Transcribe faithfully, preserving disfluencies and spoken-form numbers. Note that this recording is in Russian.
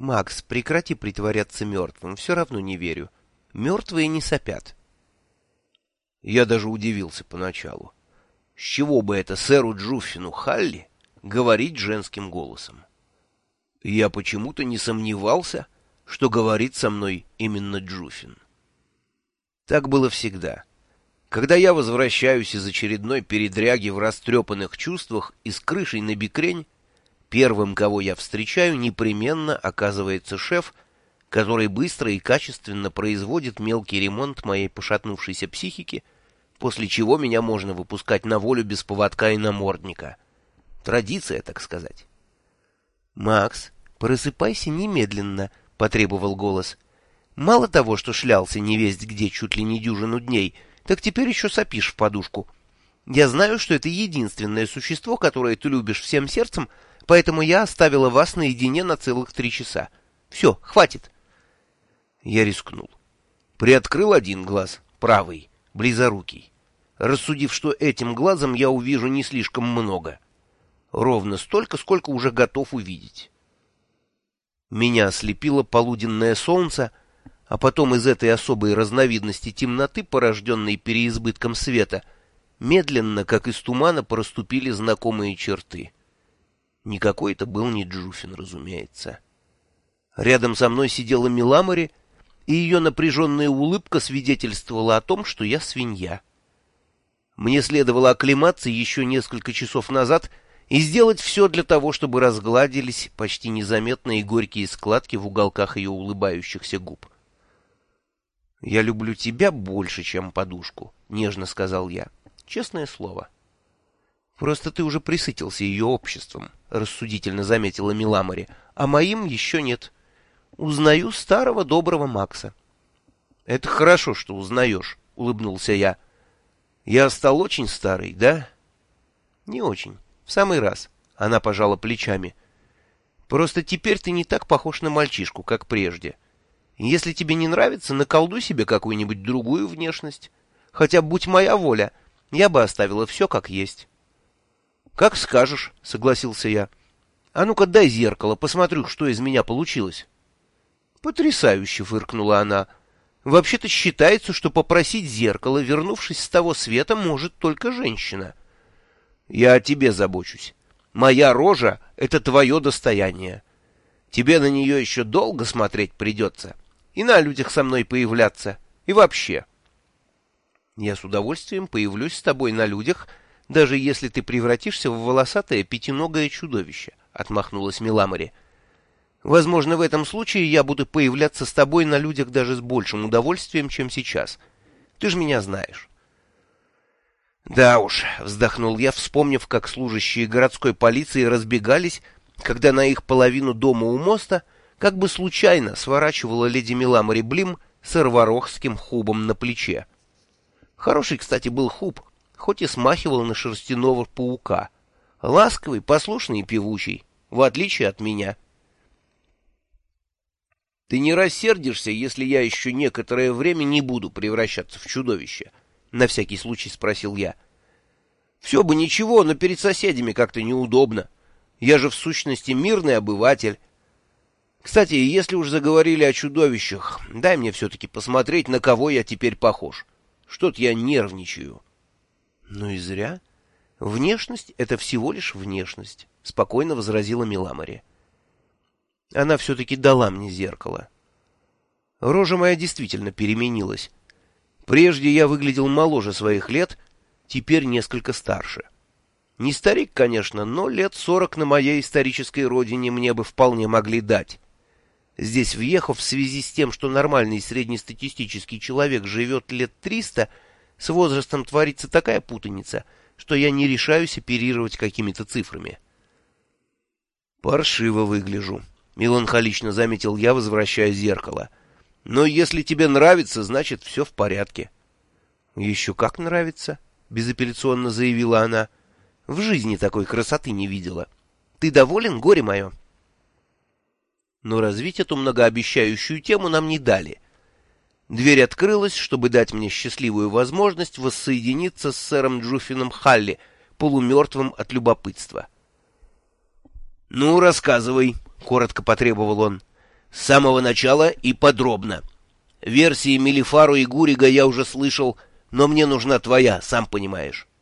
Макс, прекрати притворяться мертвым, все равно не верю. Мертвые не сопят. Я даже удивился поначалу. С чего бы это сэру Джуффину Халли говорить женским голосом? Я почему-то не сомневался, что говорит со мной именно Джуффин. Так было всегда. Когда я возвращаюсь из очередной передряги в растрепанных чувствах и с крышей на бекрень, первым, кого я встречаю, непременно оказывается шеф, который быстро и качественно производит мелкий ремонт моей пошатнувшейся психики, после чего меня можно выпускать на волю без поводка и намордника. Традиция, так сказать. «Макс, просыпайся немедленно», — потребовал голос. «Мало того, что шлялся невесть где чуть ли не дюжину дней, так теперь еще сопишь в подушку. Я знаю, что это единственное существо, которое ты любишь всем сердцем, поэтому я оставила вас наедине на целых три часа. Все, хватит». Я рискнул. Приоткрыл один глаз, правый, близорукий, рассудив, что этим глазом я увижу не слишком много. Ровно столько, сколько уже готов увидеть. Меня ослепило полуденное солнце, а потом из этой особой разновидности темноты, порожденной переизбытком света, медленно, как из тумана, проступили знакомые черты. Никакой это был не Джуффин, разумеется. Рядом со мной сидела Миламори, и ее напряженная улыбка свидетельствовала о том, что я свинья. Мне следовало оклематься еще несколько часов назад и сделать все для того, чтобы разгладились почти незаметные горькие складки в уголках ее улыбающихся губ. «Я люблю тебя больше, чем подушку», — нежно сказал я. «Честное слово». «Просто ты уже присытился ее обществом», — рассудительно заметила Миламори, — «а моим еще нет. Узнаю старого доброго Макса». «Это хорошо, что узнаешь», — улыбнулся я. «Я стал очень старый, да?» «Не очень. В самый раз». Она пожала плечами. «Просто теперь ты не так похож на мальчишку, как прежде. Если тебе не нравится, наколдуй себе какую-нибудь другую внешность. Хотя, будь моя воля, я бы оставила все как есть». «Как скажешь», — согласился я. «А ну-ка дай зеркало, посмотрю, что из меня получилось». «Потрясающе», — фыркнула она. «Вообще-то считается, что попросить зеркало, вернувшись с того света, может только женщина». «Я о тебе забочусь. Моя рожа — это твое достояние. Тебе на нее еще долго смотреть придется, и на людях со мной появляться, и вообще». «Я с удовольствием появлюсь с тобой на людях, даже если ты превратишься в волосатое пятиногое чудовище», — отмахнулась Миламори. «Возможно, в этом случае я буду появляться с тобой на людях даже с большим удовольствием, чем сейчас. Ты же меня знаешь». «Да уж», — вздохнул я, вспомнив, как служащие городской полиции разбегались, когда на их половину дома у моста как бы случайно сворачивала леди Миламори Блим с эрварохским хубом на плече. Хороший, кстати, был хуб, хоть и смахивал на шерстяного паука. Ласковый, послушный и певучий, в отличие от меня. «Ты не рассердишься, если я еще некоторое время не буду превращаться в чудовище?» — на всякий случай спросил я. «Все бы ничего, но перед соседями как-то неудобно. Я же в сущности мирный обыватель. Кстати, если уж заговорили о чудовищах, дай мне все-таки посмотреть, на кого я теперь похож. Что-то я нервничаю». «Ну и зря. Внешность — это всего лишь внешность», — спокойно возразила Миламори. Она все-таки дала мне зеркало. Рожа моя действительно переменилась. Прежде я выглядел моложе своих лет, теперь несколько старше. Не старик, конечно, но лет сорок на моей исторической родине мне бы вполне могли дать. Здесь, въехав в связи с тем, что нормальный среднестатистический человек живет лет триста, с возрастом творится такая путаница, что я не решаюсь оперировать какими-то цифрами. «Паршиво выгляжу», — меланхолично заметил я, возвращая зеркало. «Но если тебе нравится, значит, все в порядке». «Еще как нравится», — безапелляционно заявила она. «В жизни такой красоты не видела. Ты доволен, горе мое?» Но развить эту многообещающую тему нам не дали. Дверь открылась, чтобы дать мне счастливую возможность воссоединиться с сэром Джуффином Халли, полумертвым от любопытства. «Ну, рассказывай», — коротко потребовал он. С самого начала и подробно. Версии Мелифару и Гурига я уже слышал, но мне нужна твоя, сам понимаешь.